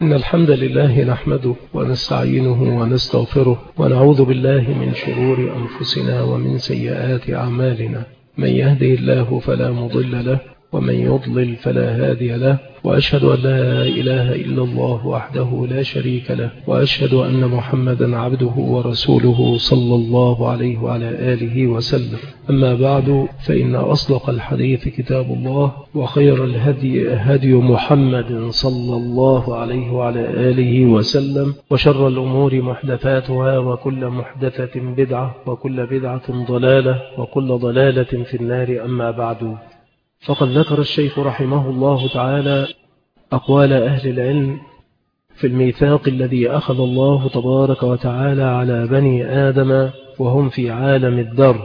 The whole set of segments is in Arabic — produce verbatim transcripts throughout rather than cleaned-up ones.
إن الحمد لله نحمده ونستعينه ونستغفره ونعوذ بالله من شرور أنفسنا ومن سيئات أعمالنا. من يهده الله فلا مضل له ومن يضلل فلا هادي له، وأشهد أن لا إله إلا الله وحده لا شريك له، وأشهد أن محمدا عبده ورسوله صلى الله عليه وعلى آله وسلم. أما بعد، فإن أصدق الحديث كتاب الله، وخير الهدي هدي محمد صلى الله عليه وعلى آله وسلم، وشر الأمور محدثاتها، وكل محدثة بدعة، وكل بدعة ضلالة، وكل ضلالة في النار. أما بعد، فقد ذكر الشيخ رحمه الله تعالى أقوال أهل العلم في الميثاق الذي أخذ الله تبارك وتعالى على بني آدم وهم في عالم الذر،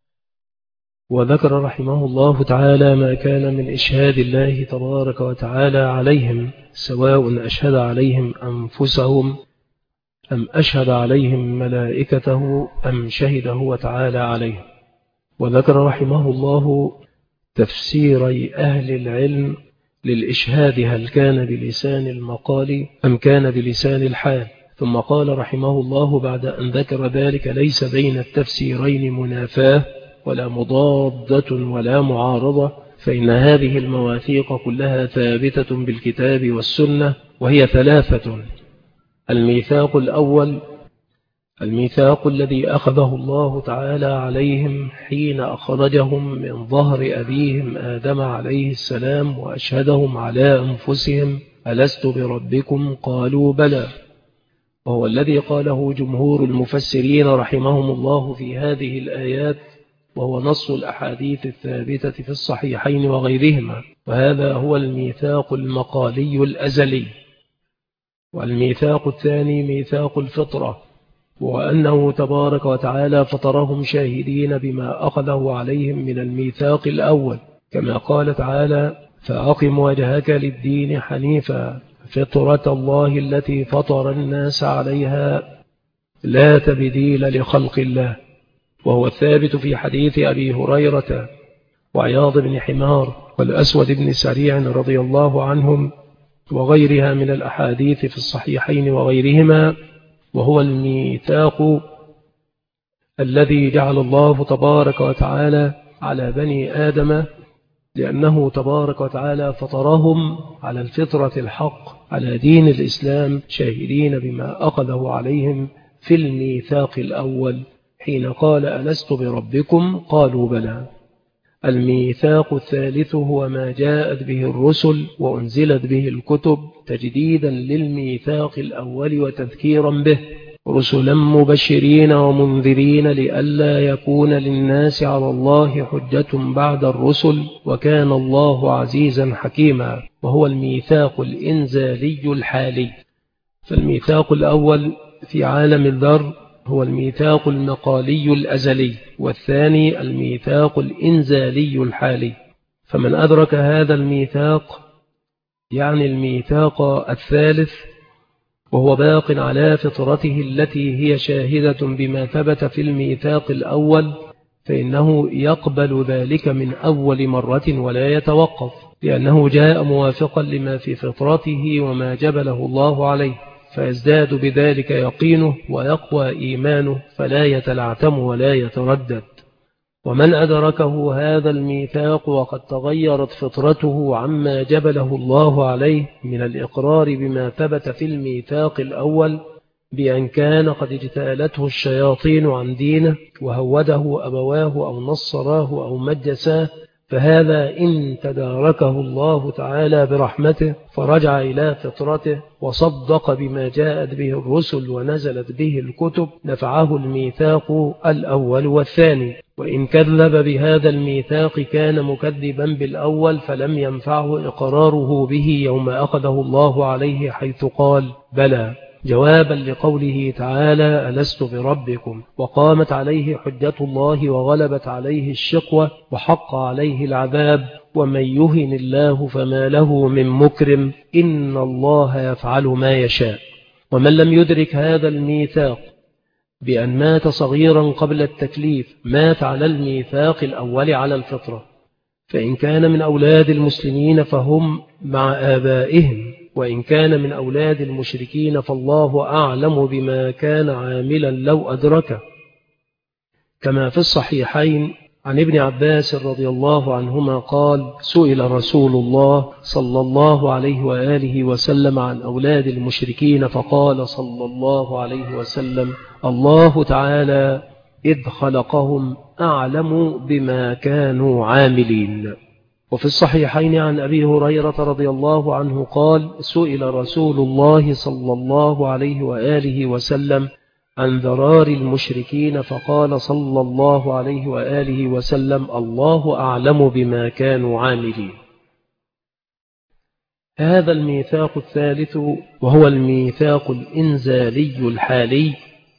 وذكر رحمه الله تعالى ما كان من إشهاد الله تبارك وتعالى عليهم، سواء أشهد عليهم أنفسهم أم أشهد عليهم ملائكته أم شهد هو تعالى عليهم. وذكر رحمه الله تفسير أهل العلم للإشهاد، هل كان بلسان المقال أم كان بلسان الحال. ثم قال رحمه الله بعد أن ذكر ذلك: ليس بين التفسيرين منافاة ولا مضادة ولا معارضة، فإن هذه المواثيق كلها ثابتة بالكتاب والسنة، وهي ثلاثة. الميثاق الأول الميثاق الذي أخذه الله تعالى عليهم حين أخرجهم من ظهر أبيهم آدم عليه السلام وأشهدهم على أنفسهم: ألست بربكم؟ قالوا بلى. وهو الذي قاله جمهور المفسرين رحمهم الله في هذه الآيات، وهو نص الأحاديث الثابتة في الصحيحين وغيرهما. وهذا هو الميثاق المقالي الأزلي. والميثاق الثاني ميثاق الفطرة، وأنه تبارك وتعالى فطرهم شاهدين بما أخذه عليهم من الميثاق الأول، كما قال تعالى: فأقم وجهك للدين حنيفا فطرة الله التي فطر الناس عليها لا تبديل لخلق الله. وهو الثابت في حديث أبي هريرة وعياض بن حمار والأسود بن سريع رضي الله عنهم وغيرها من الأحاديث في الصحيحين وغيرهما. وهو الميثاق الذي جعل الله تبارك وتعالى على بني آدم، لأنه تبارك وتعالى فطرهم على الفطرة الحق، على دين الإسلام، شاهدين بما أخذه عليهم في الميثاق الأول حين قال: ألست بربكم؟ قالوا بلى. الميثاق الثالث هو ما جاءت به الرسل وأنزلت به الكتب تجديدا للميثاق الأول وتذكيرا به، رسلا مبشرين ومنذرين لئلا يكون للناس على الله حجة بعد الرسل، وكان الله عزيزا حكيما. وهو الميثاق الإنزالي الحالي. فالميثاق الأول في عالم الذر هو الميثاق المقالي الأزلي، والثاني الميثاق الإنزالي الحالي. فمن أدرك هذا الميثاق، يعني الميثاق الثالث، وهو باق على فطرته التي هي شاهدة بما ثبت في الميثاق الأول، فإنه يقبل ذلك من أول مرة ولا يتوقف، لأنه جاء موافقا لما في فطرته وما جبله الله عليه، فيزداد بذلك يقينه ويقوى إيمانه، فلا يتلعثم ولا يتردد. ومن أدركه هذا الميثاق وقد تغيرت فطرته عما جبله الله عليه من الإقرار بما ثبت في الميثاق الأول، بأن كان قد اجتالته الشياطين عن دينه وهوده أبواه أو نصراه أو مجساه، فهذا إن تداركه الله تعالى برحمته فرجع إلى فطرته وصدق بما جاءت به الرسل ونزلت به الكتب، نفعه الميثاق الأول والثاني. وإن كذب بهذا الميثاق كان مكذبا بالأول، فلم ينفعه إقراره به يوم أخذه الله عليه، حيث قال: بلى، جوابا لقوله تعالى: ألست بربكم. وقامت عليه حجة الله وغلبت عليه الشقوة وحق عليه العذاب، ومن يهن الله فما له من مكرم، إن الله يفعل ما يشاء. ومن لم يدرك هذا الميثاق بأن مات صغيرا قبل التكليف، مات على الميثاق الأول على الفطرة. فإن كان من أولاد المسلمين فهم مع آبائهم وإن كان من أولاد المشركين فالله أعلم بما كان عاملا لو أدركه، كما في الصحيحين عن ابن عباس رضي الله عنهما قال: سئل رسول الله صلى الله عليه وآله وسلم عن أولاد المشركين فقال صلى الله عليه وسلم: الله تعالى إذ خلقهم أعلم بما كانوا عاملين. وفي الصحيحين عن أبي هريرة رضي الله عنه قال: سئل رسول الله صلى الله عليه وآله وسلم عن ذرار المشركين فقال صلى الله عليه وآله وسلم: الله أعلم بما كانوا عاملين. هذا الميثاق الثالث وهو الميثاق الإنزالي الحالي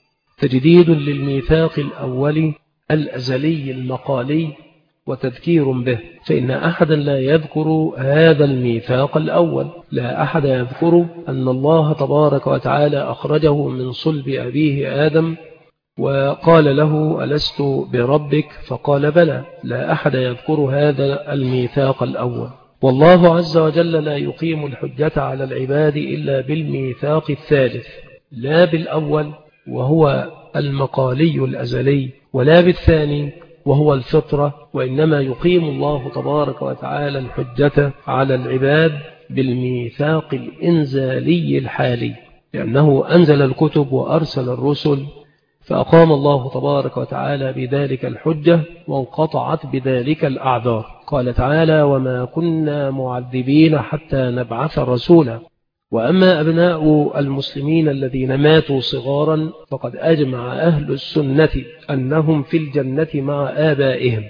تجديد للميثاق الأول الأزلي المقالي وتذكير به، فإن أحدا لا يذكر هذا الميثاق الأول، لا أحد يذكر أن الله تبارك وتعالى أخرجه من صلب أبيه آدم وقال له: ألست بربك؟ فقال: بلى. لا أحد يذكر هذا الميثاق الأول. والله عز وجل لا يقيم الحجة على العباد إلا بالميثاق الثالث، لا بالأول وهو المقالي الأزلي، ولا بالثاني وهو الفطرة، وإنما يقيم الله تبارك وتعالى الحجة على العباد بالميثاق الإنزالي الحالي، لأنه أنزل الكتب وأرسل الرسل، فأقام الله تبارك وتعالى بذلك الحجة وانقطعت بذلك الأعذار. قال تعالى: وما كنا معذبين حتى نبعث رسولا. وأما أبناء المسلمين الذين ماتوا صغارا فقد أجمع أهل السنة أنهم في الجنة مع آبائهم،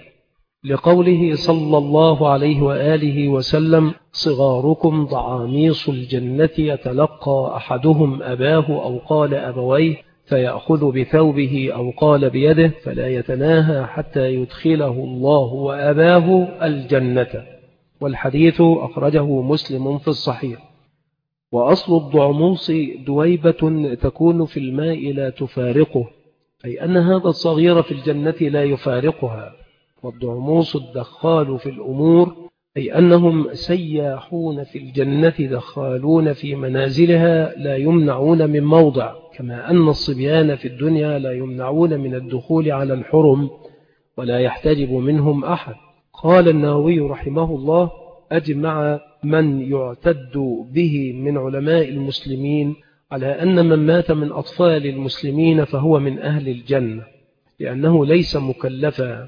لقوله صلى الله عليه وآله وسلم: صغاركم ضعاميص الجنة يتلقى أحدهم أباه أو قال أبويه فيأخذ بثوبه أو قال بيده فلا يتناهى حتى يدخله الله وأباه الجنة. والحديث أخرجه مسلم في الصحيح. وأصل الضعموس دويبة تكون في الماء لا تفارقه، أي أن هذا الصغير في الجنة لا يفارقها. والضعموس الدخال في الأمور، أي أنهم سياحون في الجنة دخالون في منازلها لا يمنعون من موضع، كما أن الصبيان في الدنيا لا يمنعون من الدخول على الحرم ولا يحتجب منهم أحد. قال النووي رحمه الله: أجمع من يعتد به من علماء المسلمين على أن من مات من أطفال المسلمين فهو من أهل الجنة، لأنه ليس مكلفا.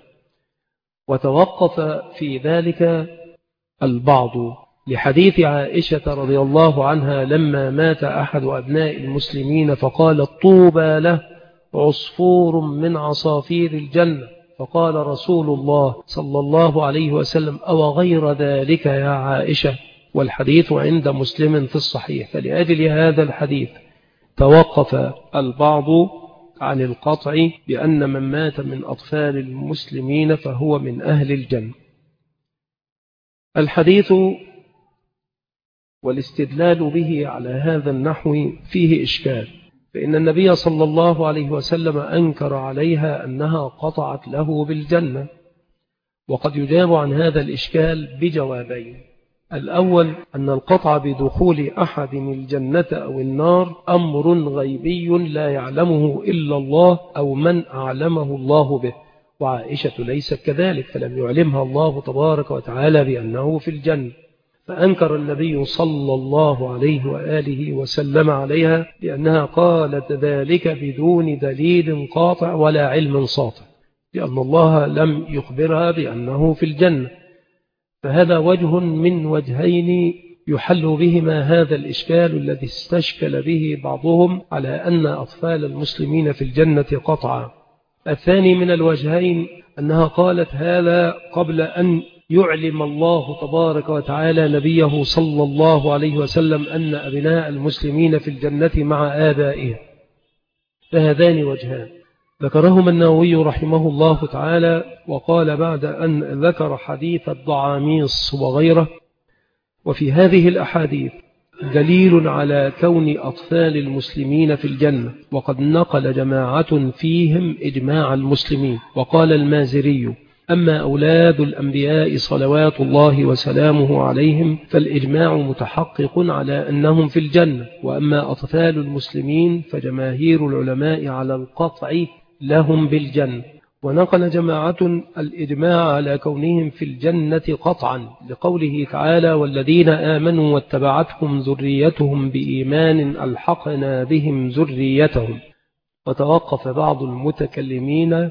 وتوقف في ذلك البعض لحديث عائشة رضي الله عنها لما مات أحد أبناء المسلمين فقالت: طوبى له عصفور من عصافير الجنة. فقال رسول الله صلى الله عليه وسلم: أو غير ذلك يا عائشة؟ والحديث عند مسلم في الصحيح. فلأجل هذا الحديث توقف البعض عن القطع بأن من مات من أطفال المسلمين فهو من أهل الجنة. الحديث والاستدلال به على هذا النحو فيه إشكال، فإن النبي صلى الله عليه وسلم أنكر عليها أنها قطعت له بالجنة. وقد يجاب عن هذا الإشكال بجوابين: الأول أن القطع بدخول أحد الجنة أو النار أمر غيبي لا يعلمه إلا الله أو من أعلمه الله به، وعائشة ليست كذلك، فلم يعلمها الله تبارك وتعالى بأنه في الجنة، فأنكر النبي صلى الله عليه وآله وسلم عليها لأنها قالت ذلك بدون دليل قاطع ولا علم ساطع، لأن الله لم يخبرها بأنه في الجنة. فهذا وجه من وجهين يحل بهما هذا الإشكال الذي استشكل به بعضهم على أن أطفال المسلمين في الجنة قطعا. الثاني من الوجهين أنها قالت هذا قبل أن يعلم الله تبارك وتعالى نبيه صلى الله عليه وسلم أن أبناء المسلمين في الجنة مع آبائهم. فهذان وجهان ذكرهما النووي رحمه الله تعالى، وقال بعد أن ذكر حديث الضعاميص وغيره: وفي هذه الأحاديث دليل على كون أطفال المسلمين في الجنة، وقد نقل جماعة فيهم إجماع المسلمين. وقال المازري: أما أولاد الأنبياء صلوات الله وسلامه عليهم فالإجماع متحقق على أنهم في الجنة، وأما أطفال المسلمين فجماهير العلماء على القطع لهم بالجنة. ونقل جماعة الإجماع على كونهم في الجنة قطعا لقوله تعالى: والذين آمنوا واتبعتهم ذريتهم بإيمان ألحقنا بهم ذريتهم. وتوقف بعض المتكلمين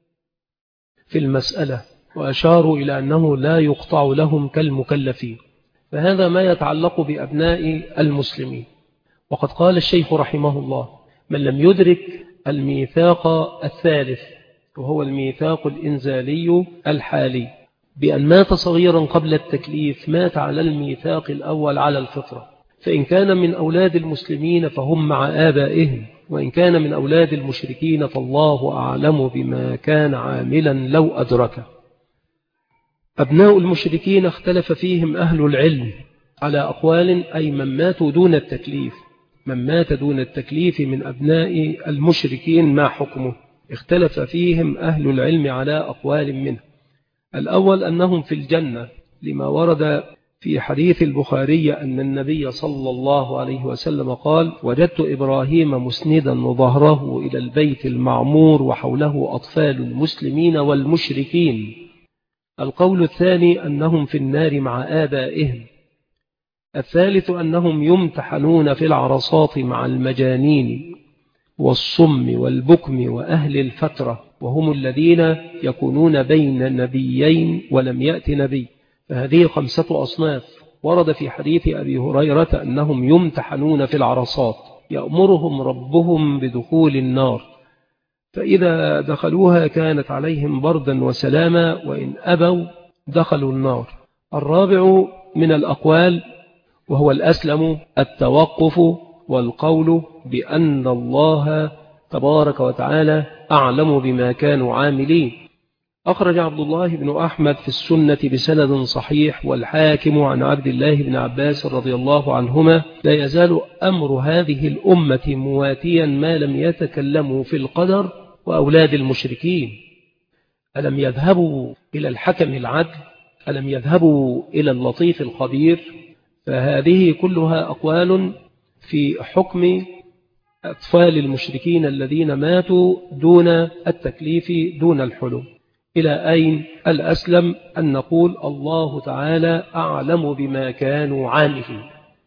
في المسألة وأشاروا إلى أنه لا يقطع لهم كالمكلفين، فهذا ما يتعلق بأبناء المسلمين. وقد قال الشيخ رحمه الله: من لم يدرك الميثاق الثالث وهو الميثاق الإنزالي الحالي بأن مات صغيرا قبل التكليف مات على الميثاق الأول على الفطرة، فإن كان من أولاد المسلمين فهم مع آبائهم، وإن كان من أولاد المشركين فالله أعلم بما كان عاملا لو أدركه. أبناء المشركين اختلف فيهم أهل العلم على أقوال، أي من ماتوا دون التكليف، من مات دون التكليف من أبناء المشركين ما حكمه؟ اختلف فيهم أهل العلم على أقوال منه. الأول أنهم في الجنة لما ورد في حديث البخاري أن النبي صلى الله عليه وسلم قال: وجدت إبراهيم مسندا ظهره إلى البيت المعمور وحوله أطفال المسلمين والمشركين. القول الثاني أنهم في النار مع آبائهم. الثالث أنهم يمتحنون في العرصات مع المجانين والصم والبكم وأهل الفترة، وهم الذين يكونون بين نبيين ولم يأت نبي. فهذه خمسة أصناف. ورد في حديث أبي هريرة أنهم يمتحنون في العرصات يأمرهم ربهم بدخول النار، فإذا دخلوها كانت عليهم بردا وسلاما، وإن أبوا دخلوا النار. الرابع من الأقوال وهو الأسلم التوقف والقول بأن الله تبارك وتعالى أعلم بما كانوا عاملين. أخرج عبد الله بن أحمد في السنة بسند صحيح والحاكم عن عبد الله بن عباس رضي الله عنهما: لا يزال أمر هذه الأمة مواتيا ما لم يتكلموا في القدر وأولاد المشركين. ألم يذهبوا إلى الحكم العدل؟ ألم يذهبوا إلى اللطيف الخبير؟ فهذه كلها أقوال في حكم أطفال المشركين الذين ماتوا دون التكليف دون الحلم. إلى أين الأسلم؟ أن نقول الله تعالى أعلم بما كانوا عاملين،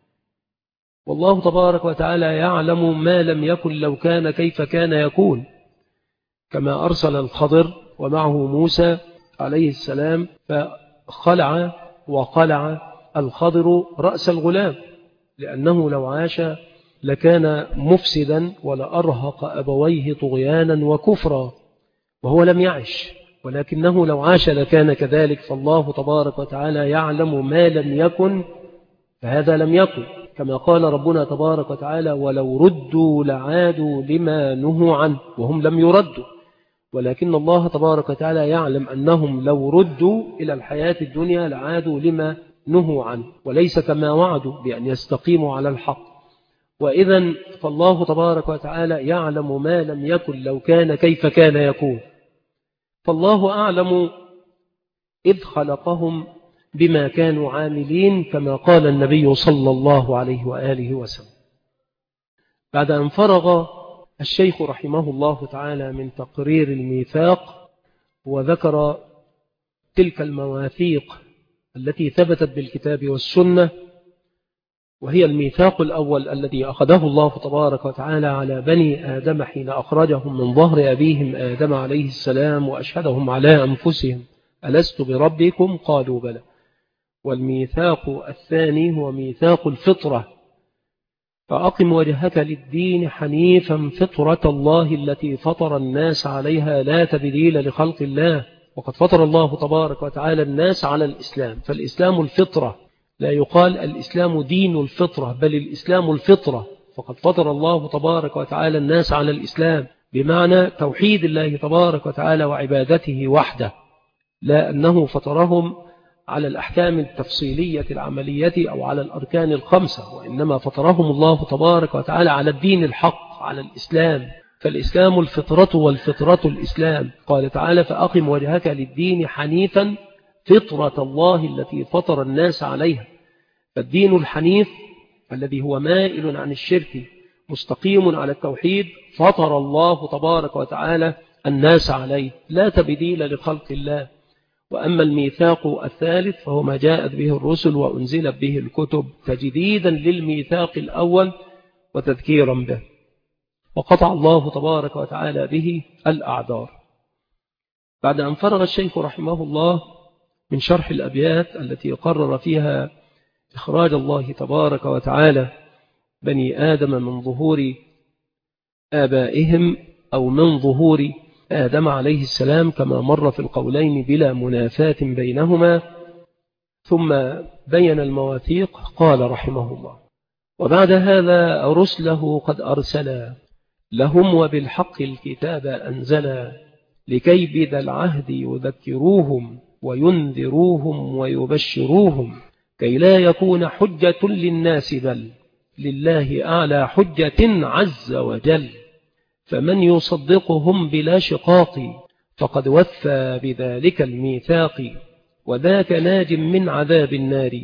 والله تبارك وتعالى يعلم ما لم يكن لو كان كيف كان يكون، كما أرسل الخضر ومعه موسى عليه السلام فخلع وقلع الخضر رأس الغلام، لأنه لو عاش لكان مفسدا ولأرهق أبويه طغيانا وكفرا، وهو لم يعش، ولكنه لو عاش لكان كذلك. فالله تبارك وتعالى يعلم ما لم يكن فهذا لم يكن، كما قال ربنا تبارك وتعالى: ولو ردوا لعادوا لما نهوا عنه، وهم لم يردوا، ولكن الله تبارك وتعالى يعلم أنهم لو ردوا إلى الحياة الدنيا لعادوا لما نهوا عنه، وليس كما وعدوا بأن يستقيموا على الحق. وإذا فالله تبارك وتعالى يعلم ما لم يكن لو كان كيف كان يكون. فالله أعلم إذ خلقهم بما كانوا عاملين، كما قال النبي صلى الله عليه وآله وسلم. بعد أن فرغ الشيخ رحمه الله تعالى من تقرير الميثاق وذكر تلك المواثيق التي ثبتت بالكتاب والسنة، وهي الميثاق الأول الذي أخذه الله تبارك وتعالى على بني آدم حين أخرجهم من ظهر أبيهم آدم عليه السلام وأشهدهم على أنفسهم: ألست بربكم؟ قالوا بلى. والميثاق الثاني هو ميثاق الفطرة: فأقم وجهك للدين حنيفا فطرة الله التي فطر الناس عليها لا تبديل لخلق الله. وقد فطر الله تبارك وتعالى الناس على الإسلام، فالإسلام الفطرة، لا يقال الإسلام دين الفطرة، بل الإسلام الفطرة. فقد فطر الله تبارك وتعالى الناس على الإسلام بمعنى توحيد الله تبارك وتعالى وعبادته وحده، لا أنه فطرهم على الأحكام التفصيلية العملية أو على الأركان الخمسة، وإنما فطرهم الله تبارك وتعالى على الدين الحق، على الإسلام. فالإسلام الفطرة والفطرة الإسلام. قال تعالى فأقم وجهك للدين حنيفا فطرة الله التي فطر الناس عليها. فالدين الحنيف الذي هو مائل عن الشرك مستقيم على التوحيد فطر الله تبارك وتعالى الناس عليه، لا تبديل لخلق الله. وأما الميثاق الثالث فهو ما جاءت به الرسل وأنزلت به الكتب تجديدا للميثاق الأول وتذكيرا به، وقطع الله تبارك وتعالى به الأعذار. بعد أن فرغ الشيخ رحمه الله من شرح الأبيات التي قرر فيها إخراج الله تبارك وتعالى بني آدم من ظهور آبائهم أو من ظهور آدم عليه السلام كما مر في القولين بلا منافاة بينهما، ثم بين المواثيق قال رحمه الله وبعد هذا رسله قد أرسلا لهم وبالحق الكتاب أنزلا لكي بذا العهد يذكروهم وينذروهم ويبشروهم كي لا يكون حجة للناس بل لله أعلى حجة عز وجل. فمن يصدقهم بلا شقاق فقد وفى بذلك الميثاق وذاك ناج من عذاب النار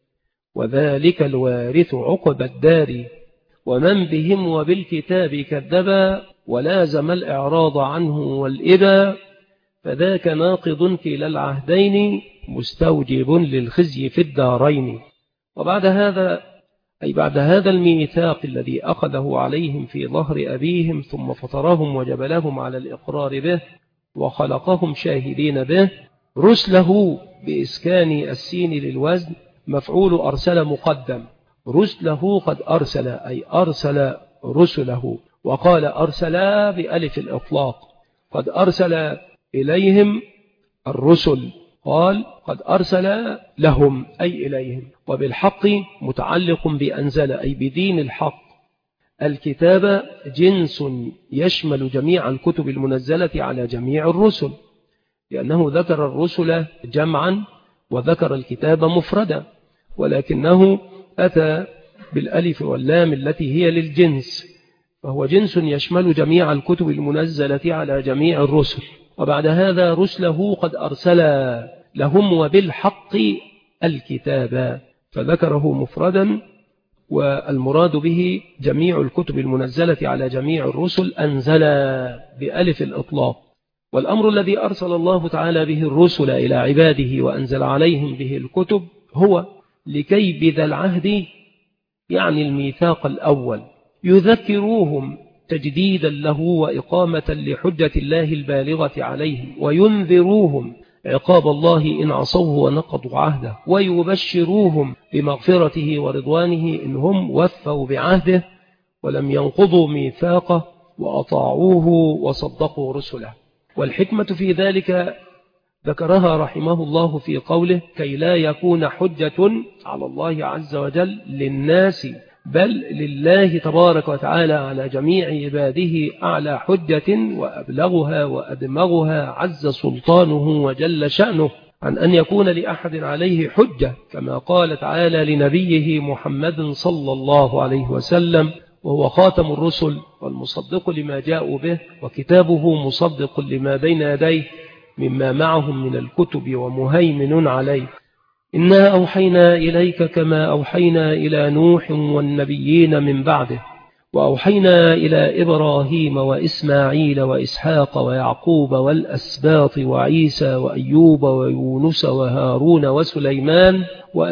وذلك الوارث عقب الدار. ومن بهم وبالكتاب كذبا ولازم الإعراض عنه والإبا فذاك ناقض كلا العهدين مستوجب للخزي في الدارين. وبعد هذا أي بعد هذا الميثاق الذي أخذه عليهم في ظهر أبيهم ثم فطرهم وجبلهم على الإقرار به وخلقهم شاهدين به، رسله بإسكان السين للوزن مفعول أرسل مقدم، رسله قد أرسل أي أرسل رسله، وقال أرسلا بألف الإطلاق، قد أرسل إليهم الرسل، قال قد أرسل لهم أي إليهم. وبالحق متعلق بأنزل أي بدين الحق. الكتاب جنس يشمل جميع الكتب المنزلة على جميع الرسل، لأنه ذكر الرسل جمعا وذكر الكتاب مفردا، ولكنه أتى بالألف واللام التي هي للجنس، فهو جنس يشمل جميع الكتب المنزلة على جميع الرسل. وبعد هذا رسله قد أرسل لهم وبالحق الكتاب، فذكره مفردا، والمراد به جميع الكتب المنزلة على جميع الرسل أنزل بألف الإطلاق. والأمر الذي أرسل الله تعالى به الرسل إلى عباده وأنزل عليهم به الكتب هو لكي بذا العهد يعني الميثاق الأول يذكروهم تجديدا له وإقامة لحجة الله البالغة عليهم، وينذروهم عقاب الله إن عصوه ونقضوا عهده، ويبشروهم بمغفرته ورضوانه إن هم وفوا بعهده ولم ينقضوا ميثاقه وأطاعوه وصدقوا رسله. والحكمة في ذلك ذكرها رحمه الله في قوله كي لا يكون حجة على الله عز وجل للناس بل لله تبارك وتعالى على جميع عباده أعلى حجة وأبلغها وأدمغها عز سلطانه وجل شأنه عن أن يكون لأحد عليه حجة، كما قال تعالى لنبيه محمد صلى الله عليه وسلم وهو خاتم الرسل والمصدق لما جاءوا به وكتابه مصدق لما بين يديه مما معهم من الكتب ومهيمن عليه. إنا أوحينا إليك كما أوحينا إلى نوح والنبيين من بعده وأوحينا إلى إبراهيم وإسماعيل وإسحاق ويعقوب والأسباط وعيسى وأيوب ويونس وهارون وسليمان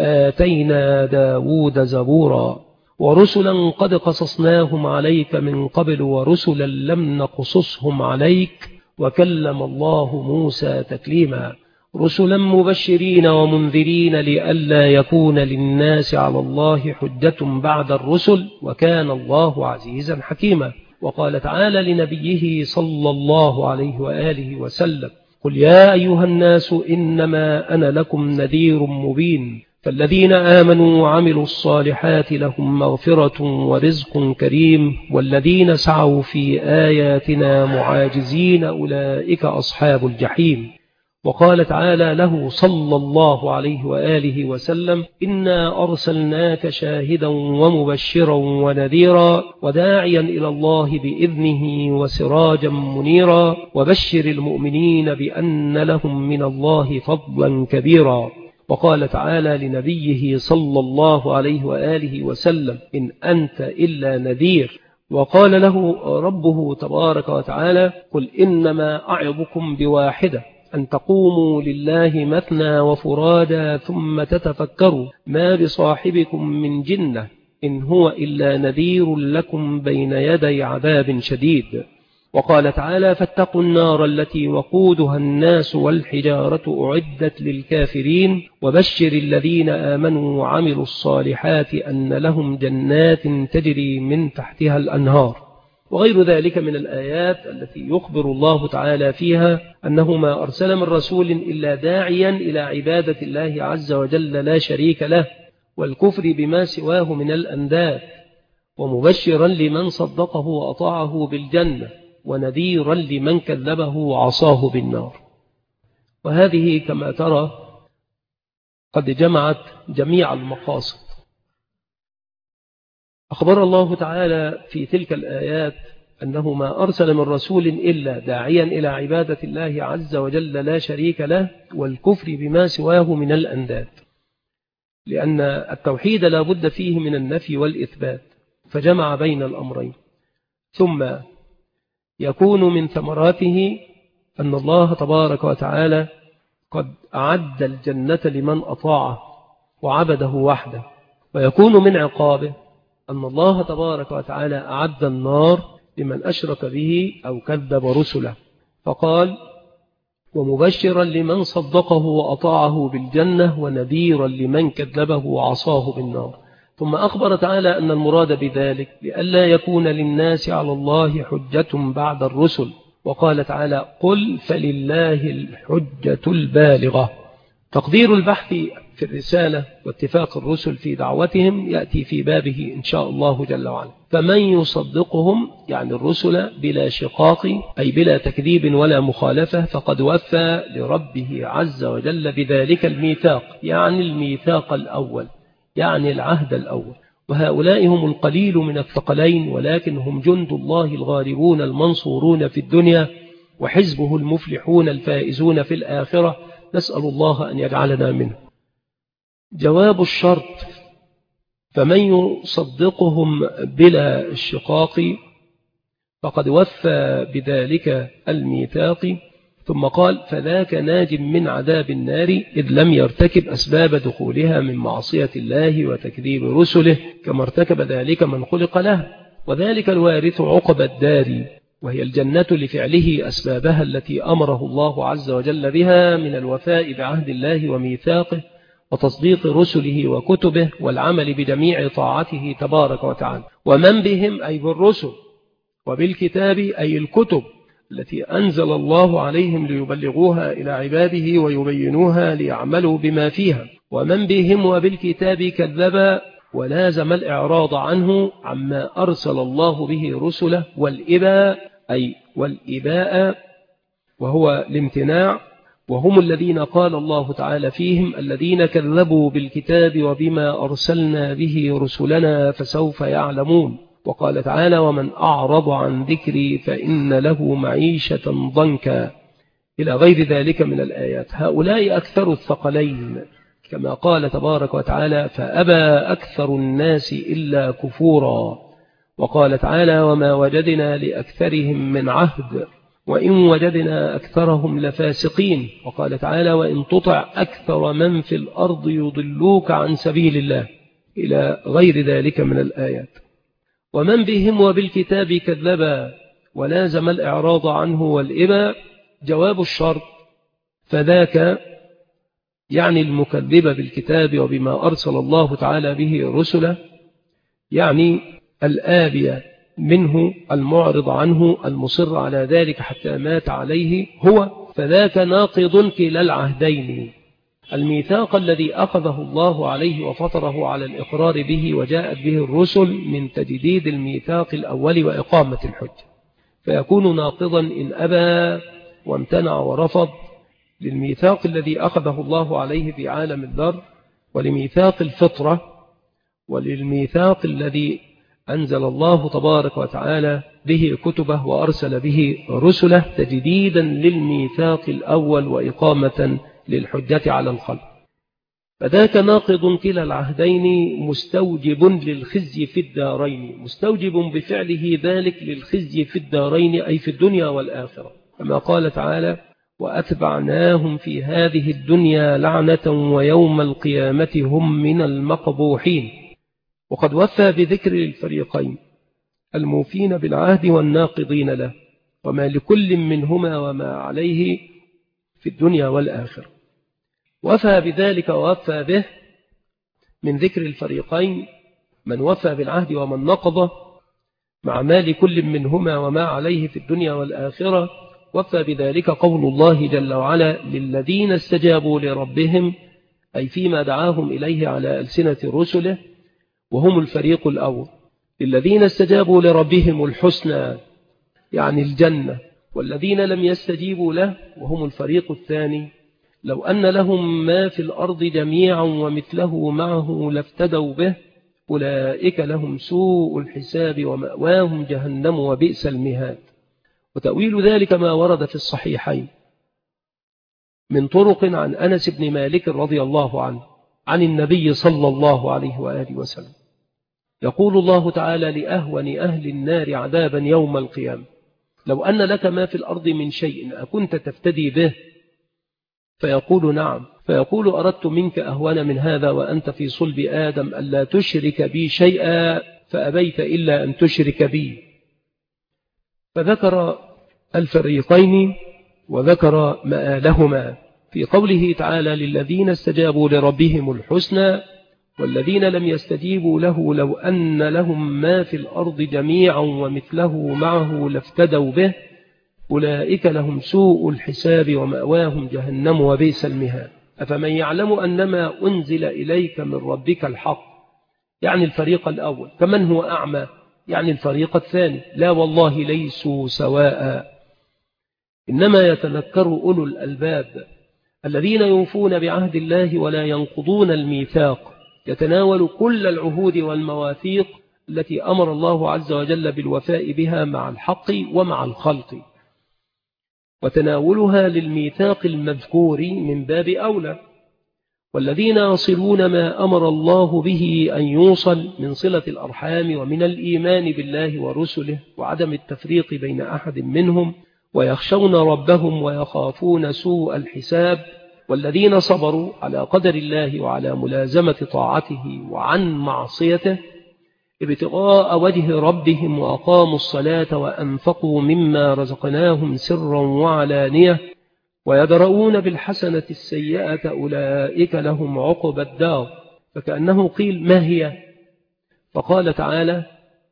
وآتينا داود زبورا ورسلا قد قصصناهم عليك من قبل ورسلا لم نقصصهم عليك وكلم الله موسى تكليما رسلا مبشرين ومنذرين لئلا يكون للناس على الله حجة بعد الرسل وكان الله عزيزا حكيما. وقال تعالى لنبيه صلى الله عليه وآله وسلم قل يا أيها الناس إنما أنا لكم نذير مبين فالذين آمنوا وعملوا الصالحات لهم مغفرة ورزق كريم والذين سعوا في آياتنا معاجزين أولئك أصحاب الجحيم. وقال تعالى له صلى الله عليه وآله وسلم: إنا أرسلناك شاهدا ومبشرا ونذيرا وداعيا إلى الله بإذنه وسراجا منيرا وبشر المؤمنين بأن لهم من الله فضلا كبيرا. وقال تعالى لنبيه صلى الله عليه وآله وسلم: إن أنت إلا نذير. وقال له ربه تبارك وتعالى: قل إنما أعظكم بواحدة أن تقوموا لله مثنى وفرادا ثم تتفكروا ما بصاحبكم من جنة إن هو إلا نذير لكم بين يدي عذاب شديد. وقال تعالى: فاتقوا النار التي وقودها الناس والحجارة أعدت للكافرين وبشر الذين آمنوا وعملوا الصالحات أن لهم جنات تجري من تحتها الأنهار. وغير ذلك من الآيات التي يخبر الله تعالى فيها أنه ما أرسل من رسول إلا داعيا إلى عبادة الله عز وجل لا شريك له والكفر بما سواه من الأنداد، ومبشرا لمن صدقه وأطاعه بالجنة، ونذيرا لمن كذبه وعصاه بالنار. وهذه كما ترى قد جمعت جميع المقاصد. أخبر الله تعالى في تلك الآيات أنه ما أرسل من رسول إلا داعيا إلى عبادة الله عز وجل لا شريك له والكفر بما سواه من الأنداد، لأن التوحيد لا بد فيه من النفي والإثبات، فجمع بين الأمرين. ثم يكون من ثمراته أن الله تبارك وتعالى قد أعد الجنة لمن أطاعه وعبده وحده، ويكون من عقابه أن الله تبارك وتعالى أعد النار لمن أشرك به أو كذب رسله، فقال: ومبشرا لمن صدقه وأطاعه بالجنة ونذيرا لمن كذبه وعصاه بالنار. ثم أخبر تعالى أن المراد بذلك لئلا يكون للناس على الله حجة بعد الرسل، وقال تعالى: قل فلله الحجة البالغة. تقدير البحث في الرسالة واتفاق الرسل في دعوتهم يأتي في بابه إن شاء الله جل وعلا. فمن يصدقهم يعني الرسل بلا شقاق أي بلا تكذيب ولا مخالفة فقد وفى لربه عز وجل بذلك الميثاق، يعني الميثاق الأول، يعني العهد الأول. وهؤلاء هم القليل من الثقلين، ولكن هم جند الله الغالبون المنصورون في الدنيا وحزبه المفلحون الفائزون في الآخرة، نسأل الله أن يجعلنا منه. جواب الشرط: فمن يصدقهم بلا الشقاق فقد وفى بذلك الميثاق. ثم قال: فذاك ناج من عذاب النار إذ لم يرتكب أسباب دخولها من معصية الله وتكذيب رسله كما ارتكب ذلك من خلق له، وذلك الوارث عقب الدار وهي الجنة لفعله أسبابها التي أمره الله عز وجل بها من الوفاء بعهد الله وميثاقه وتصديق رسله وكتبه والعمل بجميع طاعته تبارك وتعالى. ومن بهم أي بالرسل، وبالكتاب أي الكتب التي أنزل الله عليهم ليبلغوها إلى عباده ويبينوها ليعملوا بما فيها. ومن بهم وبالكتاب كذب ولازم الإعراض عنه عما أرسل الله به رسله، والإباء أي والإباء وهو الامتناع، وهم الذين قال الله تعالى فيهم: الذين كذبوا بالكتاب وبما أرسلنا به رسلنا فسوف يعلمون. وقال تعالى: ومن أعرض عن ذكري فإن له معيشة ضنكا، إلى غير ذلك من الآيات. هؤلاء أكثر الثقلين، كما قال تبارك وتعالى: فأبى أكثر الناس إلا كفورا. وقال تعالى: وما وجدنا لأكثرهم من عهد وإن وجدنا أكثرهم لفاسقين. وقال تعالى: وإن تطع أكثر من في الأرض يضلوك عن سبيل الله، إلى غير ذلك من الآيات. ومن بهم وبالكتاب كذبا ولازم الإعراض عنه والإباء. جواب الشرط: فذاك يعني المكذب بالكتاب وبما أرسل الله تعالى به رسله، يعني الآبية منه المعرض عنه المصر على ذلك حتى مات عليه هو، فذاك ناقض كلا العهدين. الميثاق الذي أخذه الله عليه وفطره على الإقرار به وجاءت به الرسل من تجديد الميثاق الأول وإقامة الحجة، فيكون ناقضا إن أبى وامتنع ورفض للميثاق الذي أخذه الله عليه في عالم الذر، ولميثاق الفطرة، وللميثاق الذي أنزل الله تبارك وتعالى به كتبه وأرسل به رسله تجديدا للميثاق الأول وإقامة للحجة على الخلق. فذاك ناقض كلا العهدين مستوجب للخزي في الدارين، مستوجب بفعله ذلك للخزي في الدارين أي في الدنيا والآخرة، كما قال تعالى: وأتبعناهم في هذه الدنيا لعنة ويوم القيامة هم من المقبوحين. وقد وفى بذكر الفريقين الموفين بالعهد والناقضين له، وما لكل منهما وما عليه في الدنيا والآخرة. وفى بذلك ووفى به من ذكر الفريقين من وفى بالعهد ومن نقض، مع ما لكل منهما وما عليه في الدنيا والآخرة. وفى بذلك قول الله جل وعلا: للذين استجابوا لربهم، أي فيما دعاهم إليه على ألسنة رسله، وهم الفريق الأول. للذين استجابوا لربهم الحسنى يعني الجنة، والذين لم يستجيبوا له وهم الفريق الثاني لو أن لهم ما في الأرض جميعا ومثله معه لافتدوا به أولئك لهم سوء الحساب ومأواهم جهنم وبئس المهاد. وتأويل ذلك ما ورد في الصحيحين من طرق عن أنس بن مالك رضي الله عنه عن النبي صلى الله عليه وآله وسلم يقول الله تعالى لأهون أهل النار عذابا يوم القيامة: لو أن لك ما في الأرض من شيء أكنت تفتدي به؟ فيقول: نعم. فيقول: أردت منك أهون من هذا وأنت في صلب آدم ألا تشرك بي شيئا فأبيت إلا أن تشرك بي. فذكر الفريقين وذكر مآلهما في قوله تعالى: للذين استجابوا لربهم الحسنى، والذين لم يستجيبوا له لو أن لهم ما في الأرض جميعا ومثله معه لافتدوا به أولئك لهم سوء الحساب ومأواهم جهنم وبئس المهاد. أفمن يعلم أنما أنزل إليك من ربك الحق يعني الفريق الأول، كمن هو أعمى يعني الفريق الثاني. لا والله ليسوا سواء، إنما يتذكر أولو الألباب الذين يوفون بعهد الله ولا ينقضون الميثاق، يتناول كل العهود والمواثيق التي أمر الله عز وجل بالوفاء بها مع الحق ومع الخلق، وتناولها للميثاق المذكور من باب أولى. والذين يصلون ما أمر الله به أن يوصل من صلة الأرحام ومن الإيمان بالله ورسله وعدم التفريق بين أحد منهم، ويخشون ربهم ويخافون سوء الحساب. والذين صبروا على قدر الله وعلى ملازمة طاعته وعن معصيته ابتغاء وجه ربهم وأقاموا الصلاة وأنفقوا مما رزقناهم سرا وعلانية ويدرؤون بالحسنة السيئة أولئك لهم عقبى الدار. فكأنه قيل: ما هي؟ فقال تعالى: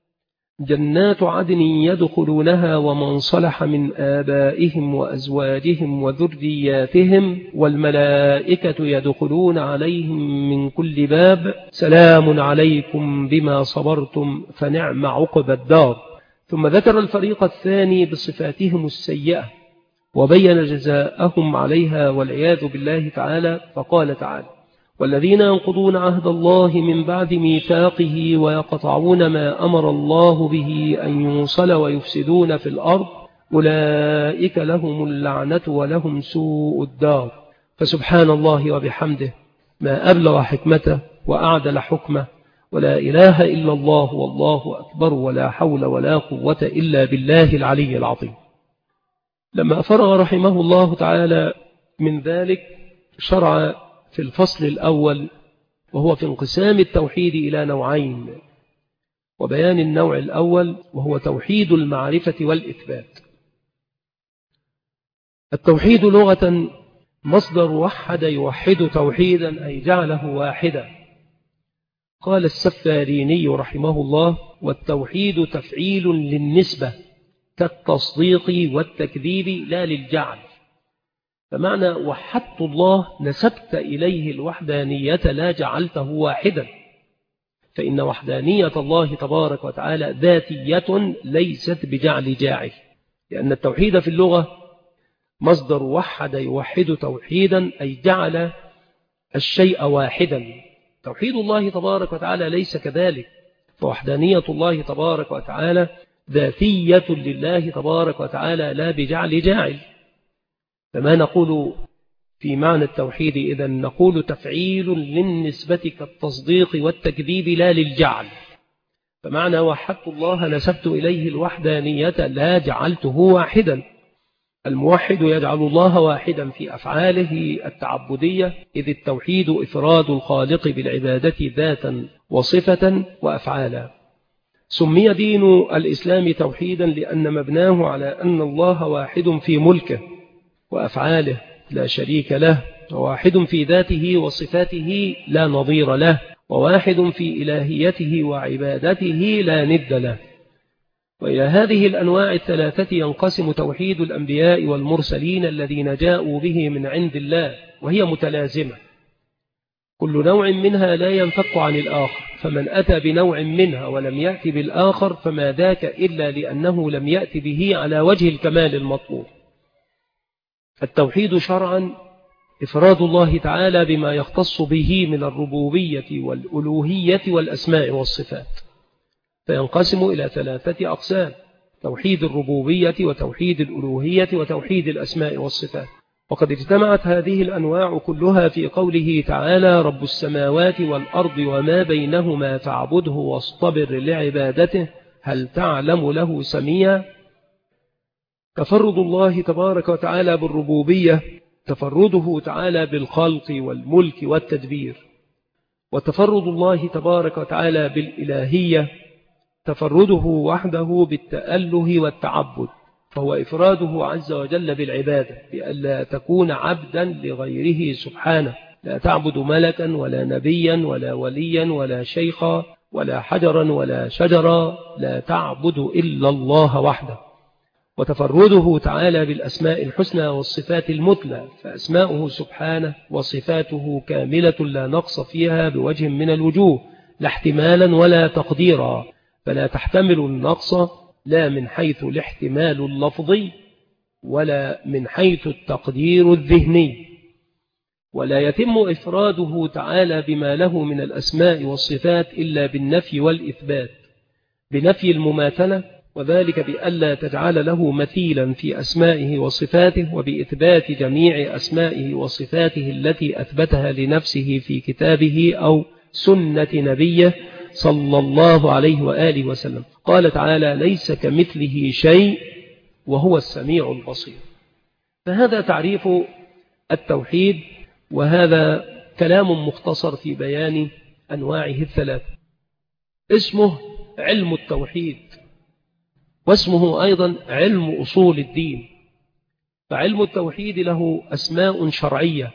جنات عدن يدخلونها ومن صلح من آبائهم وأزواجهم وذرياتهم والملائكة يدخلون عليهم من كل باب سلام عليكم بما صبرتم فنعم عقبى الدار. ثم ذكر الفريق الثاني بصفاتهم السيئة وبين جزاءهم عليها والعياذ بالله تعالى، فقال تعالى: والذين ينقضون عهد الله من بعد ميثاقه ويقطعون ما أمر الله به أن يوصل ويفسدون في الأرض أولئك لهم اللعنة ولهم سوء الدار. فسبحان الله وبحمده ما أبلغ حكمته وأعدل حكمه، ولا إله إلا الله والله أكبر، ولا حول ولا قوة إلا بالله العلي العظيم. لما فرغ رحمه الله تعالى من ذلك شرع في الفصل الأول، وهو في انقسام التوحيد إلى نوعين، وبيان النوع الأول وهو توحيد المعرفة والإثبات. التوحيد لغة مصدر وحد يوحد توحيدا أي جعله واحدا. قال السفاريني رحمه الله: والتوحيد تفعيل للنسبة كالتصديق والتكذيب لا للجعل. فمعنى وحدت الله نسبت إليه الوحدانية لا جعلته واحدا، فإن وحدانية الله تبارك وتعالى ذاتية ليست بجعل جاعل، لأن التوحيد في اللغة مصدر وحد يوحد توحيدا، أي جعل الشيء واحدا. توحيد الله تبارك وتعالى ليس كذلك، فوحدانية الله تبارك وتعالى ذاتية لله تبارك وتعالى لا بجعل جاعل. فما نقول في معنى التوحيد إذا نقول تفعيل للنسبة كالتصديق والتكذيب لا للجعل. فمعنى وحدت الله نسبت إليه الوحدانية لا جعلته واحدا. الموحد يجعل الله واحدا في أفعاله التعبدية، إذ التوحيد إفراد الخالق بالعبادة ذاتا وصفة وأفعالا. سمي دين الإسلام توحيدا لأن مبناه على أن الله واحد في ملكه وأفعاله لا شريك له، وواحد في ذاته وصفاته لا نظير له، وواحد في إلهيته وعبادته لا ند له. وإلى هذه الأنواع الثلاثة ينقسم توحيد الأنبياء والمرسلين الذين جاءوا به من عند الله، وهي متلازمة، كل نوع منها لا ينفك عن الآخر، فمن أتى بنوع منها ولم يأتي بالآخر فما ذاك إلا لأنه لم يأتي به على وجه الكمال المطلوب. التوحيد شرعا إفراد الله تعالى بما يختص به من الربوبية والألوهية والأسماء والصفات، فينقسم إلى ثلاثة أقسام: توحيد الربوبية وتوحيد الألوهية وتوحيد الأسماء والصفات. وقد اجتمعت هذه الأنواع كلها في قوله تعالى: رب السماوات والأرض وما بينهما فاعبده واصطبر لعبادته هل تعلم له سميا. تفرد الله تبارك وتعالى بالربوبية، تفرده تعالى بالخلق والملك والتدبير، وتفرد الله تبارك وتعالى بالإلهية، تفرده وحده بالتأله والتعبد، فهو إفراده عز وجل بالعبادة بألا تكون عبدا لغيره سبحانه، لا تعبد ملكا ولا نبيا ولا وليا ولا شيخا ولا حجرا ولا شجرا، لا تعبد إلا الله وحده. وتفرده تعالى بالأسماء الحسنى والصفات المثلى، فأسماؤه سبحانه وصفاته كاملة لا نقص فيها بوجه من الوجوه، لا احتمالا ولا تقديرا، فلا تحتمل النقص لا من حيث الاحتمال اللفظي ولا من حيث التقدير الذهني. ولا يتم إفراده تعالى بما له من الأسماء والصفات إلا بالنفي والإثبات، بنفي المماثلة، وذلك بألا تجعل له مثيلا في أسمائه وصفاته، وبإثبات جميع أسمائه وصفاته التي أثبتها لنفسه في كتابه أو سنة نبيه صلى الله عليه وآله وسلم. قال تعالى: ليس كمثله شيء وهو السميع البصير. فهذا تعريف التوحيد، وهذا كلام مختصر في بيان أنواعه الثلاث. اسمه علم التوحيد، واسمه أيضا علم أصول الدين. فعلم التوحيد له أسماء شرعية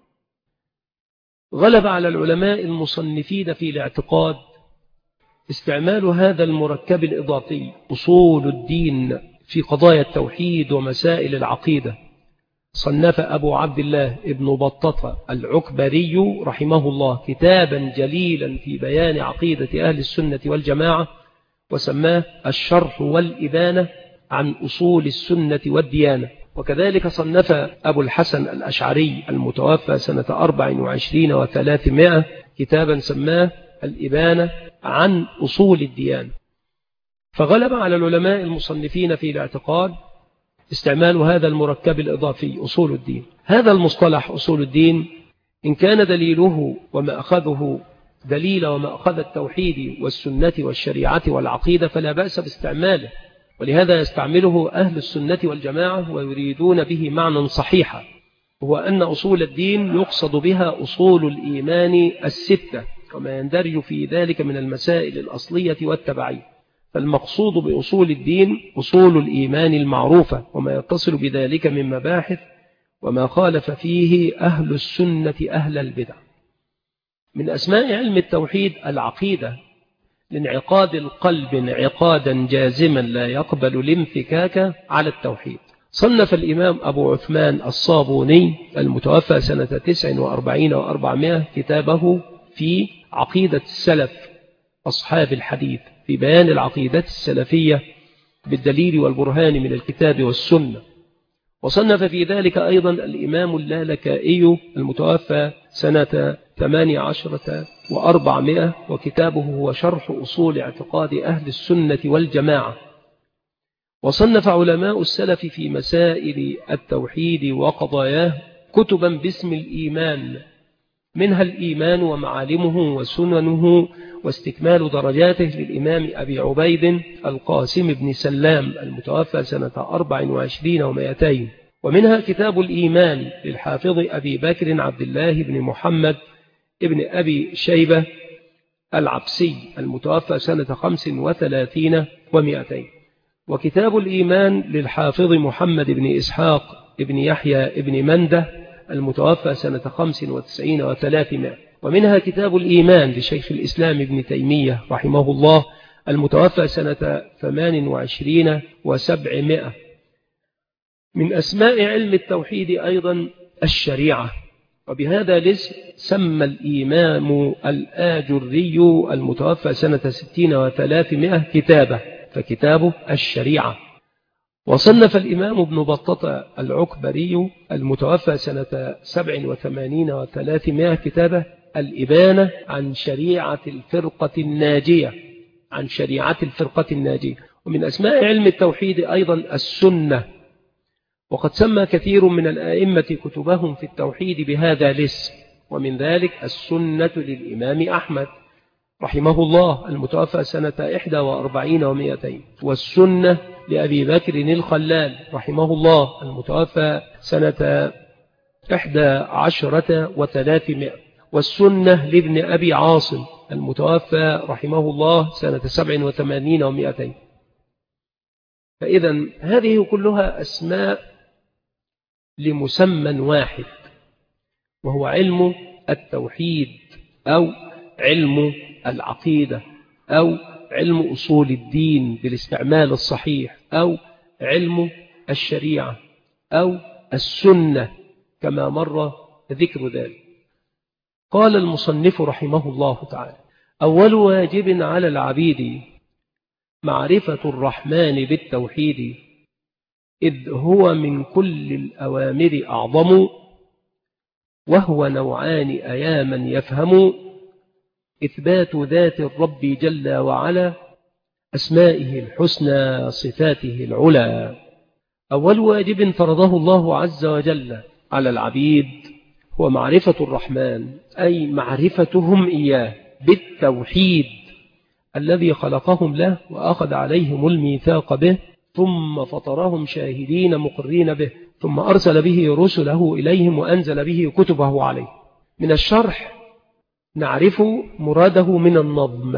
غلب على العلماء المصنفين في الاعتقاد استعمال هذا المركب الإضافي أصول الدين في قضايا التوحيد ومسائل العقيدة. صنف أبو عبد الله ابن بطة العكبري رحمه الله كتابا جليلا في بيان عقيدة أهل السنة والجماعة، وسماه الشرح والإبانة عن أصول السنة والديانة. وكذلك صنف أبو الحسن الأشعري المتوفى سنة أربع وعشرين وثلاثمائة كتابا سماه الإبانة عن أصول الديانة. فغلب على العلماء المصنفين في الاعتقاد استعمال هذا المركب الإضافي أصول الدين. هذا المصطلح أصول الدين إن كان دليله وما أخذه دليل وما أخذ التوحيد والسنة والشريعة والعقيدة فلا بأس باستعماله، ولهذا يستعمله أهل السنة والجماعة ويريدون به معنى صحيحا، هو أن أصول الدين يقصد بها أصول الإيمان الستة وما يندرج في ذلك من المسائل الأصلية والتبعية. فالمقصود بأصول الدين أصول الإيمان المعروفة وما يتصل بذلك من مباحث وما خالف فيه أهل السنة أهل البدع. من أسماء علم التوحيد العقيدة، لانعقاد القلب انعقادا جازما لا يقبل الانفكاك على التوحيد. صنف الإمام أبو عثمان الصابوني المتوفى سنة تسع وأربعين وأربعمائة كتابه في عقيدة السلف أصحاب الحديث، في بيان العقيدة السلفية بالدليل والبرهان من الكتاب والسنة. وصنف في ذلك أيضا الإمام اللالكائي المتوفى سنة ثمانية عشرة وأربعمائة، وكتابه هو شرح أصول اعتقاد أهل السنة والجماعة. وصنف علماء السلف في مسائل التوحيد وقضاياه كتبا باسم الإيمان، منها الإيمان ومعالمه وسننه واستكمال درجاته للإمام أبي عبيد القاسم بن سلام المتوفى سنة أربع وعشرين ومائتين، ومنها كتاب الإيمان للحافظ أبي بكر عبد الله بن محمد ابن أبي شيبة العبسي المتوفى سنة خمس وثلاثين ومائتين، وكتاب الإيمان للحافظ محمد بن إسحاق ابن يحيى ابن منده المتوفى سنة خمس وتسعين وثلاثمائة، ومنها كتاب الإيمان لشيخ الإسلام ابن تيمية رحمه الله المتوفى سنة ثمان وعشرين وسبعمائة. من أسماء علم التوحيد أيضا الشريعة، وبهذا الاسم سمى الإمام الآجري المتوفى سنة ستين وثلاثمائة كتابه، فكتابه الشريعة. وصنف الإمام ابن بطة العكبري المتوفى سنة سبع وثمانين وثلاثمائة كتابه الإبانة عن شريعة الفرقة الناجية، عن شريعة الفرقة الناجية. ومن أسماء علم التوحيد أيضا السنة، وقد سمى كثير من الآئمة كتبهم في التوحيد بهذا الاسم، ومن ذلك السنة للإمام أحمد رحمه الله المتوفى سنة إحدى وأربعين ومائتين، والسنة لأبي بكر الخلال رحمه الله المتوفى سنة إحدى عشرة وثلاثمائة، والسنة لابن أبي عاصم المتوفى رحمه الله سنة سبع وثمانين ومائتين. فإذا هذه كلها أسماء لمسمى واحد، وهو علم التوحيد أو علم العقيدة أو علم أصول الدين بالاستعمال الصحيح أو علم الشريعة أو السنة كما مر ذكر ذلك. قال المصنف رحمه الله تعالى: أول واجب على العبيد معرفة الرحمن بالتوحيد، إذ هو من كل الأوامر أعظم، وهو نوعان أياما يفهم، إثبات ذات الرب جل وعلا، أسمائه الحسنى صفاته العلى. أول واجب فرضه الله عز وجل على العبيد هو معرفة الرحمن، أي معرفتهم إياه بالتوحيد الذي خلقهم له وأخذ عليهم الميثاق به، ثم فطرهم شاهدين مقرين به، ثم أرسل به رسله إليهم وأنزل به كتبه عليه. من الشرح نعرف مراده من النظم،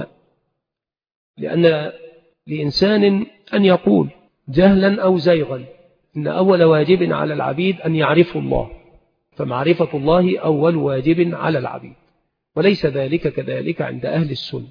لأن لإنسان أن يقول جهلا أو زيغا إن أول واجب على العبيد أن يعرفوا الله، فمعرفة الله أول واجب على العبيد، وليس ذلك كذلك عند أهل السنة.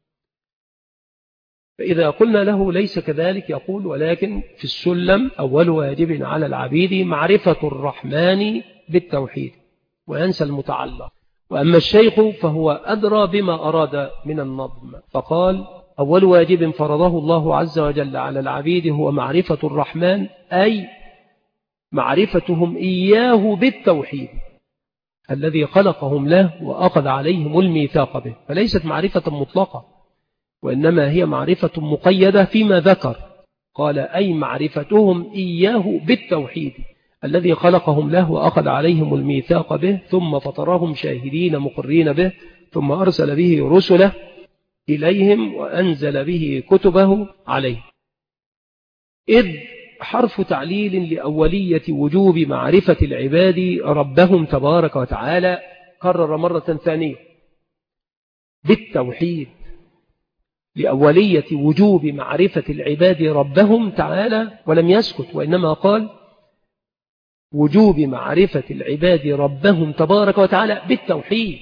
فإذا قلنا له ليس كذلك يقول ولكن في السلم أول واجب على العبيد معرفة الرحمن بالتوحيد، وينسى المتعلق. وأما الشيخ فهو أدرى بما أراد من النظم، فقال: أول واجب فرضه الله عز وجل على العبيد هو معرفة الرحمن، أي معرفتهم إياه بالتوحيد الذي خلقهم له وأخذ عليهم الميثاق به. فليست معرفة مطلقة، وإنما هي معرفة مقيدة فيما ذكر. قال: أي معرفتهم إياه بالتوحيد الذي خلقهم له وأخذ عليهم الميثاق به، ثم فطرهم شاهدين مقرين به، ثم أرسل به رسله إليهم وأنزل به كتبه عليه. إذ حرف تعليل لأولية وجوب معرفة العباد ربهم تبارك وتعالى، كرر مرة ثانية بالتوحيد، لأولية وجوب معرفة العباد ربهم تعالى، ولم يسكت وإنما قال وجوب معرفة العباد ربهم تبارك وتعالى بالتوحيد.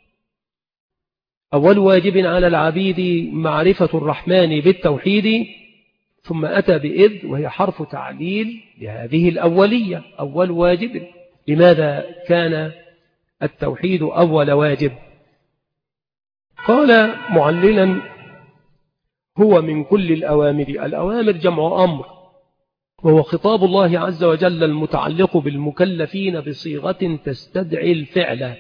أول واجب على العبيد معرفة الرحمن بالتوحيد، ثم أتى بإذ وهي حرف تعليل لهذه الأولية، أول واجب. لماذا كان التوحيد أول واجب؟ قال معللا: هو من كل الأوامر. الأوامر جمع أمر، وهو خطاب الله عز وجل المتعلق بالمكلفين بصيغة تستدعي الفعل،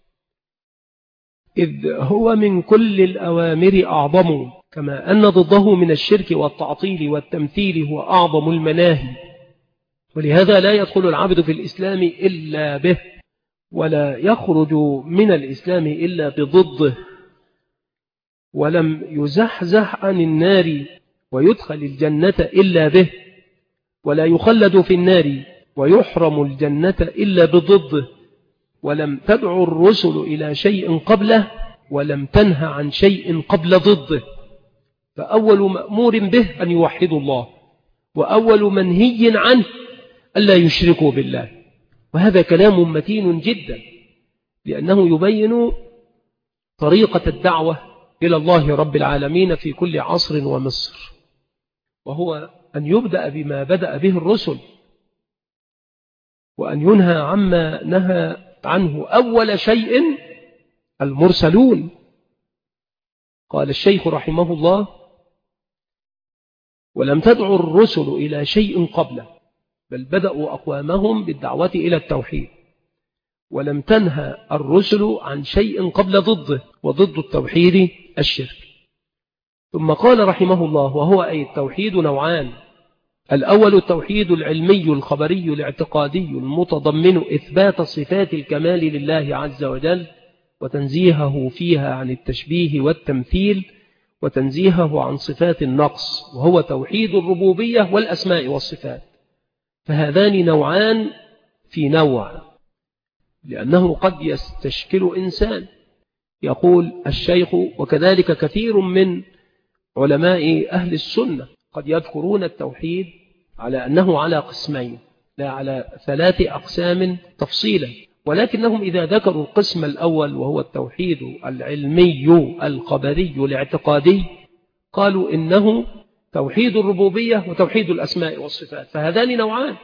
إذ هو من كل الأوامر أعظم، كما أن ضده من الشرك والتعطيل والتمثيل هو أعظم المناهي. ولهذا لا يدخل العبد في الإسلام إلا به، ولا يخرج من الإسلام إلا بضده، ولم يزحزح عن النار ويدخل الجنة إلا به، ولا يخلد في النار ويحرم الجنة إلا بضده، ولم تدع الرسل إلى شيء قبله، ولم تنهى عن شيء قبل ضده. فأول مأمور به أن يوحدوا الله، وأول منهي عنه ألا يشركوا بالله. وهذا كلام متين جدا، لأنه يبين طريقة الدعوة إلى الله رب العالمين في كل عصر ومصر، وهو أن يبدأ بما بدأ به الرسل، وأن ينهى عما نهى عنه أول شيء المرسلون. قال الشيخ رحمه الله: ولم تدع الرسل إلى شيء قبله، بل بدأوا أقوامهم بالدعوة إلى التوحيد، ولم تنهى الرسل عن شيء قبل ضده، وضد التوحيد الشرك. ثم قال رحمه الله: وهو أي التوحيد نوعان: الأول التوحيد العلمي الخبري الاعتقادي المتضمن إثبات صفات الكمال لله عز وجل، وتنزيهه فيها عن التشبيه والتمثيل، وتنزيهه عن صفات النقص، وهو توحيد الربوبية والأسماء والصفات. فهذان نوعان في نوع، لأنه قد يستشكل إنسان. يقول الشيخ: وكذلك كثير من علماء أهل السنة قد يذكرون التوحيد على أنه على قسمين، لا على ثلاث أقسام تفصيلا، ولكنهم إذا ذكروا القسم الأول وهو التوحيد العلمي الخبري الاعتقادي قالوا إنه توحيد الربوبية وتوحيد الأسماء والصفات، فهذان نوعان.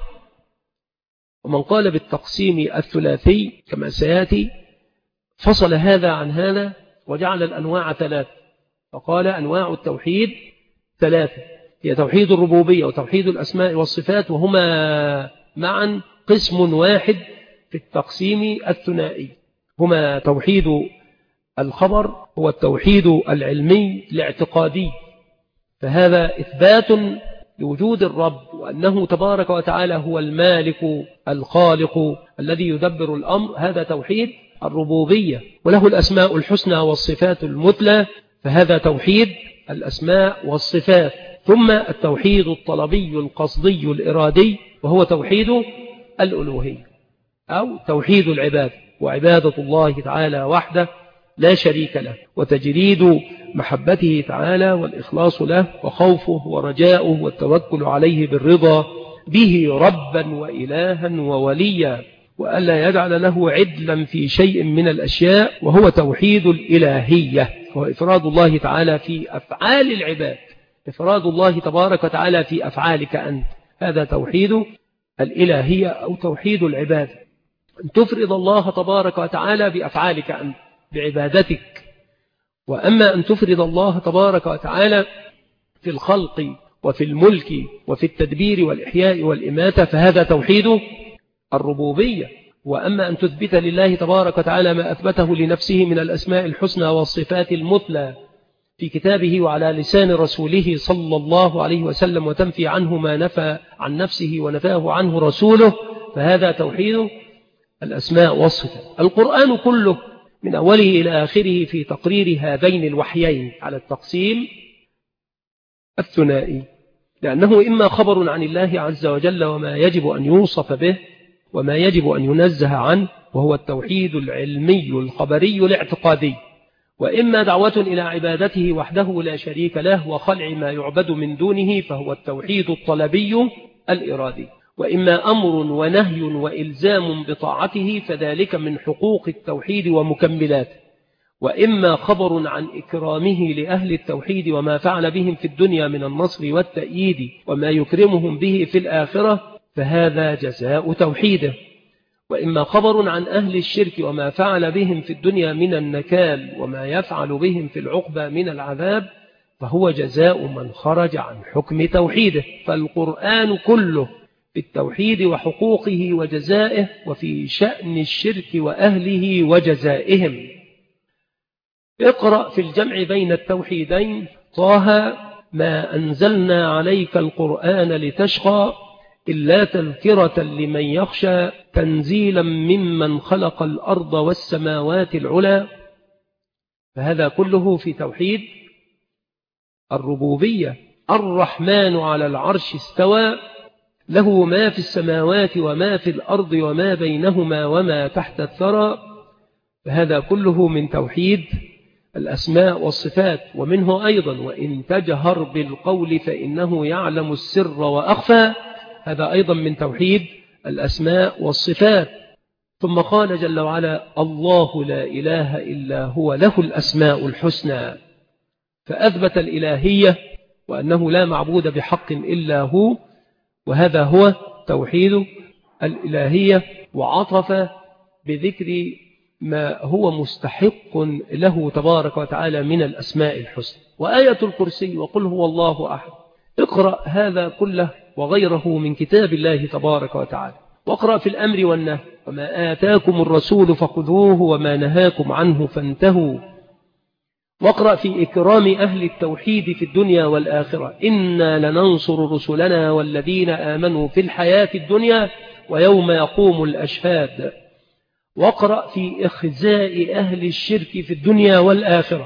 ومن قال بالتقسيم الثلاثي كما سيأتي فصل هذا عن هذا وجعل الأنواع ثلاث، فقال أنواع التوحيد ثلاثة، هي توحيد الربوبية وتوحيد الأسماء والصفات، وهما معا قسم واحد في التقسيم الثنائي، هما توحيد الخبر هو التوحيد العلمي الاعتقادي، فهذا إثبات لوجود الرب وأنه تبارك وتعالى هو المالك الخالق الذي يدبر الأمر، هذا توحيد الربوبية، وله الأسماء الحسنى والصفات المثلى، فهذا توحيد الأسماء والصفات. ثم التوحيد الطلبي القصدي الإرادي، وهو توحيد الألوهية أو توحيد العباد، وعبادة الله تعالى وحده لا شريك له، وتجريد محبته تعالى والإخلاص له وخوفه ورجاؤه والتوكل عليه بالرضا به ربا وإلها ووليا، وألا يجعل له عدلا في شيء من الأشياء، وهو توحيد الإلهية، وهو إفراد الله تعالى في أفعال العباد، إفراد الله تبارك وتعالى في أفعالك أنت، هذا توحيد الإلهية أو توحيد العباد، أن تفرد الله تبارك وتعالى بأفعالك أنت بعبادتك. وأما أن تفرد الله تبارك وتعالى في الخلق وفي الملك وفي التدبير والإحياء والإماتة، فهذا توحيد الربوبية. وأما أن تثبت لله تبارك وتعالى ما أثبته لنفسه من الأسماء الحسنى والصفات المثلى في كتابه وعلى لسان رسوله صلى الله عليه وسلم، وتنفي عنه ما نفى عن نفسه ونفاه عنه رسوله، فهذا توحيد الأسماء والصفات. القرآن كله من أوله إلى آخره في تقرير هذين الوحيين على التقسيم الثنائي، لأنه إما خبر عن الله عز وجل وما يجب أن يوصف به وما يجب أن ينزه عنه، وهو التوحيد العلمي الخبري الاعتقادي، وإما دعوة إلى عبادته وحده لا شريك له وخلع ما يعبد من دونه، فهو التوحيد الطلبي الإرادي، وإما أمر ونهي وإلزام بطاعته، فذلك من حقوق التوحيد ومكملاته، وإما خبر عن إكرامه لأهل التوحيد وما فعل بهم في الدنيا من النصر والتأييد وما يكرمهم به في الآخرة، فهذا جزاء توحيده، وإما خبر عن أهل الشرك وما فعل بهم في الدنيا من النكال وما يفعل بهم في العقبى من العذاب، فهو جزاء من خرج عن حكم توحيده. فالقرآن كله في التوحيد وحقوقه وجزائه، وفي شأن الشرك وأهله وجزائهم. اقرأ في الجمع بين التوحيدين: طه ما أنزلنا عليك القرآن لتشقى إلا تذكرة لمن يخشى تنزيلا ممن خلق الأرض والسماوات العلى. فهذا كله في توحيد الربوبية. الرحمن على العرش استوى له ما في السماوات وما في الأرض وما بينهما وما تحت الثرى. فهذا كله من توحيد الأسماء والصفات. ومنه أيضا: وإن تجهر بالقول فإنه يعلم السر وأخفى. هذا أيضا من توحيد الأسماء والصفات. ثم قال جل وعلا: الله لا إله إلا هو له الأسماء الحسنى. فأثبت الإلهية وأنه لا معبود بحق إلا هو، وهذا هو توحيد الإلهية. وعطف بذكر ما هو مستحق له تبارك وتعالى من الأسماء الحسنى. وآية الكرسي وقل هو الله أحد. اقرأ هذا كله وغيره من كتاب الله تبارك وتعالى. واقرأ في الأمر والنهي: وما آتاكم الرسول فخذوه وما نهاكم عنه فانتهوا. واقرأ في إكرام أهل التوحيد في الدنيا والآخرة: إنا لننصر رسلنا والذين آمنوا في الحياة الدنيا ويوم يقوم الأشهاد. واقرأ في إخزاء أهل الشرك في الدنيا والآخرة: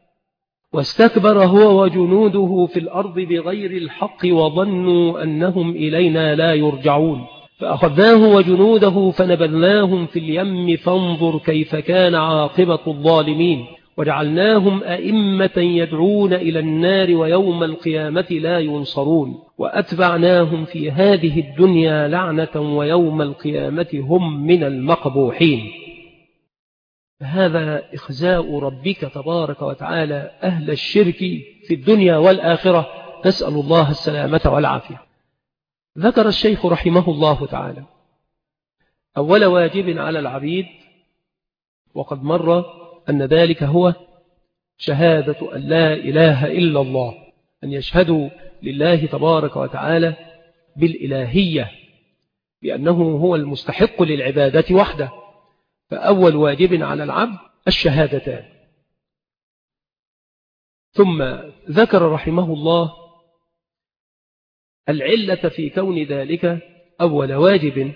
واستكبر هو وجنوده في الأرض بغير الحق وظنوا أنهم إلينا لا يرجعون فأخذناه وجنوده فنبذناهم في اليم فانظر كيف كان عاقبة الظالمين وجعلناهم أئمة يدعون إلى النار ويوم القيامة لا ينصرون وأتبعناهم في هذه الدنيا لعنة ويوم القيامة هم من المقبوحين. هذا إخزاء ربك تبارك وتعالى أهل الشرك في الدنيا والآخرة، نسأل الله السلامة والعافية. ذكر الشيخ رحمه الله تعالى أول واجب على العبيد، وقد مر أن ذلك هو شهادة أن لا إله إلا الله، أن يشهدوا لله تبارك وتعالى بالإلهية بأنه هو المستحق للعبادة وحده. فأول واجب على العبد الشهادتان. ثم ذكر رحمه الله العلة في كون ذلك أول واجب،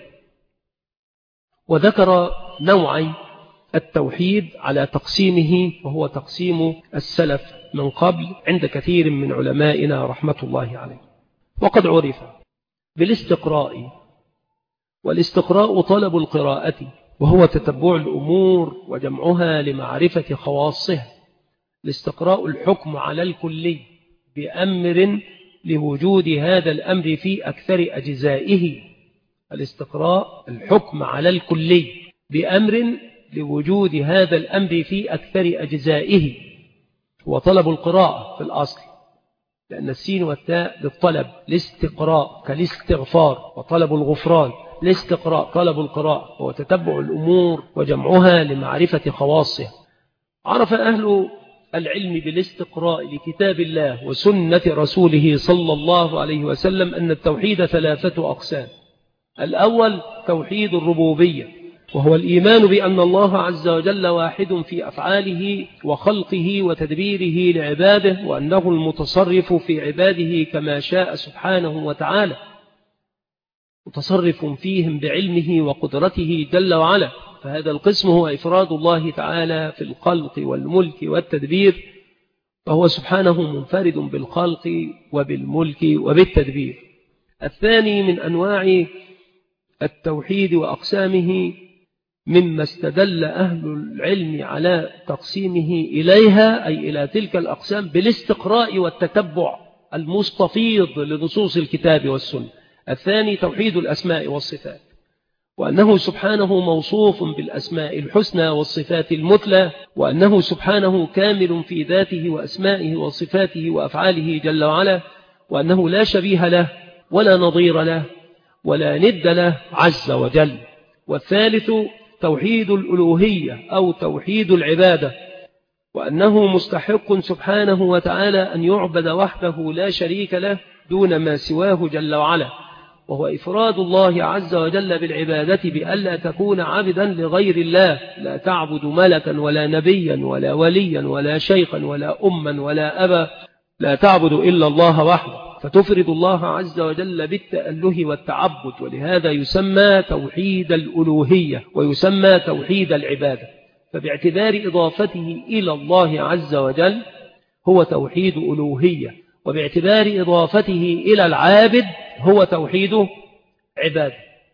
وذكر نوعي التوحيد على تقسيمه، وهو تقسيم السلف من قبل عند كثير من علمائنا رحمة الله عليه. وقد عرف بالاستقراء، والاستقراء طلب القراءة وهو تتبع الأمور وجمعها لمعرفة خواصها. الاستقراء الحكم على الكلي بأمر لوجود هذا الأمر في أكثر أجزائه. الاستقراء الحكم على الكلي بأمر لوجود هذا الأمر في أكثر أجزائه، هو طلب القراءة في الأصل، لأن السين والتاء للطلب. الاستقراء كالاستغفار، وطلب الغفران. الاستقراء طلب القراءة وتتبع الأمور وجمعها لمعرفة خواصها. عرف أهل العلم بالاستقراء لكتاب الله وسنة رسوله صلى الله عليه وسلم أن التوحيد ثلاثة أقسام. الأول توحيد الربوبية، وهو الإيمان بأن الله عز وجل واحد في أفعاله وخلقه وتدبيره لعباده، وأنه المتصرف في عباده كما شاء سبحانه وتعالى، متصرف فيهم بعلمه وقدرته جل وعلا. فهذا القسم هو إفراد الله تعالى في الخلق والملك والتدبير، فهو سبحانه منفرد بالخلق وبالملك وبالتدبير. الثاني من أنواع التوحيد وأقسامه مما استدل أهل العلم على تقسيمه إليها، أي إلى تلك الأقسام، بالاستقراء والتتبع المستفيض لنصوص الكتاب والسنة. الثاني توحيد الأسماء والصفات، وأنه سبحانه موصوف بالأسماء الحسنى والصفات المثلى، وأنه سبحانه كامل في ذاته وأسمائه وصفاته وأفعاله جل وعلا، وأنه لا شبيه له ولا نظير له ولا ند له عز وجل. والثالث توحيد الألوهية أو توحيد العبادة، وأنه مستحق سبحانه وتعالى أن يعبد وحده لا شريك له دون ما سواه جل وعلا، وهو إفراد الله عز وجل بالعبادة بألا تكون عبدا لغير الله، لا تعبد ملكا ولا نبيا ولا وليا ولا شيخا ولا أما ولا أبا، لا تعبد إلا الله وحده، فتفرد الله عز وجل بالتأله والتعبد، ولهذا يسمى توحيد الألوهية ويسمى توحيد العبادة. فباعتبار إضافته إلى الله عز وجل هو توحيد ألوهية، وباعتبار إضافته إلى العابد هو توحيد عبادة.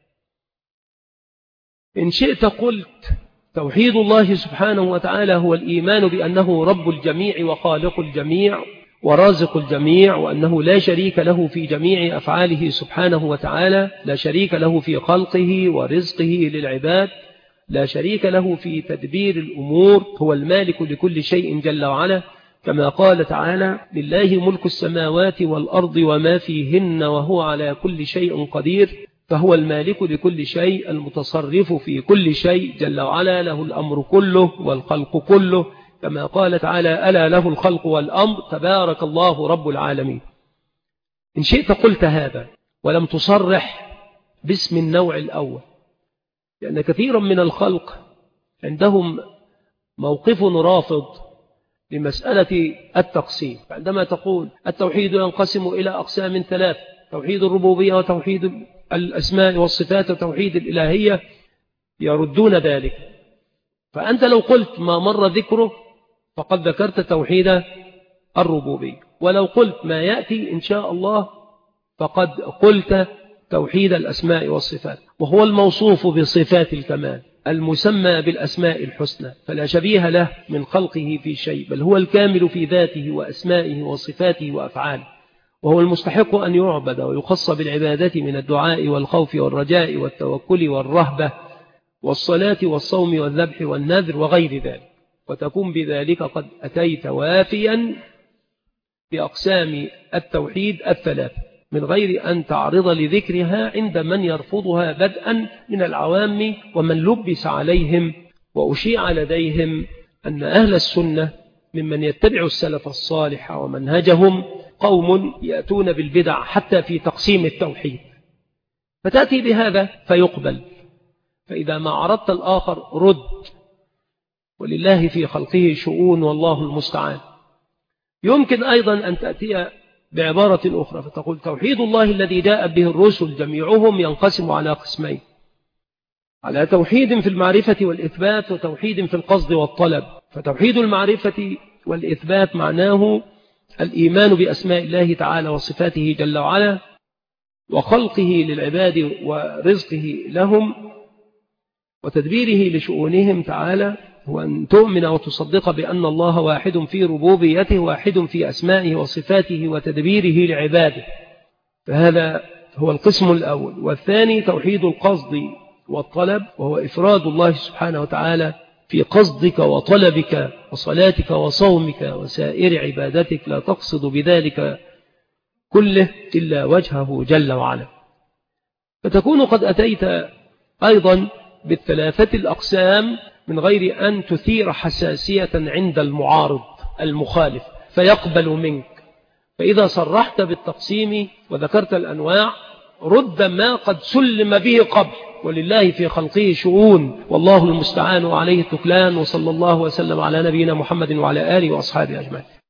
إن شئت قلت توحيد الله سبحانه وتعالى هو الإيمان بأنه رب الجميع وخالق الجميع ورازق الجميع، وأنه لا شريك له في جميع أفعاله سبحانه وتعالى، لا شريك له في خلقه ورزقه للعباد، لا شريك له في تدبير الأمور، هو المالك لكل شيء جل وعلا، كما قال تعالى: لله ملك السماوات والأرض وما فيهن وهو على كل شيء قدير. فهو المالك لكل شيء، المتصرف في كل شيء جل وعلا، له الأمر كله والخلق كله، كما قال تعالى: ألا له الخلق والأمر تبارك الله رب العالمين. إن شئت قلت هذا ولم تصرح باسم النوع الأول، لأن كثيرا من الخلق عندهم موقف رافض لمسألة التقسيم. عندما تقول التوحيد ينقسم إلى أقسام ثلاث: توحيد الربوبية وتوحيد الأسماء والصفات وتوحيد الإلهية، يردون ذلك. فأنت لو قلت ما مر ذكره فقد ذكرت توحيد الربوبية، ولو قلت ما يأتي إن شاء الله فقد قلت توحيد الأسماء والصفات، وهو الموصوف بصفات الكمال المسمى بالأسماء الحسنى، فلا شبيه له من خلقه في شيء، بل هو الكامل في ذاته وأسمائه وصفاته وأفعاله، وهو المستحق أن يعبد ويخص بالعبادة من الدعاء والخوف والرجاء والتوكل والرهبة والصلاة والصوم والذبح والنذر وغير ذلك، وتكون بذلك قد أتيت وافيا بأقسام التوحيد الثلاث من غير أن تعرض لذكرها عند من يرفضها بدءا من العوام ومن لبس عليهم وأشيع لديهم أن أهل السنة ممن يتبع السلف الصالح ومنهجهم قوم يأتون بالبدع حتى في تقسيم التوحيد، فتأتي بهذا فيقبل، فإذا ما عرضت الآخر رد، ولله في خلقه شؤون والله المستعان. يمكن أيضا أن تأتي بعبارة أخرى فتقول توحيد الله الذي جاء به الرسل جميعهم ينقسم على قسمين: على توحيد في المعرفة والإثبات وتوحيد في القصد والطلب. فتوحيد المعرفة والإثبات معناه الإيمان بأسماء الله تعالى وصفاته جل وعلا وخلقه للعباد ورزقه لهم وتدبيره لشؤونهم تعالى، هو أن تؤمن وتصدق بأن الله واحد في ربوبيته، واحد في أسمائه وصفاته وتدبيره لعباده. فهذا هو القسم الأول. والثاني توحيد القصد والطلب، وهو إفراد الله سبحانه وتعالى في قصدك وطلبك وصلاتك وصومك وسائر عبادتك، لا تقصد بذلك كله إلا وجهه جل وعلا. فتكون قد أتيت أيضا بالثلاثة الأقسام من غير أن تثير حساسية عند المعارض المخالف فيقبل منك. فإذا صرحت بالتقسيم وذكرت الأنواع رد ما قد سلم به قبل، ولله في خلقه شؤون والله المستعان وعليه التكلان، وصلى الله وسلم على نبينا محمد وعلى آله وأصحابه أجمعين.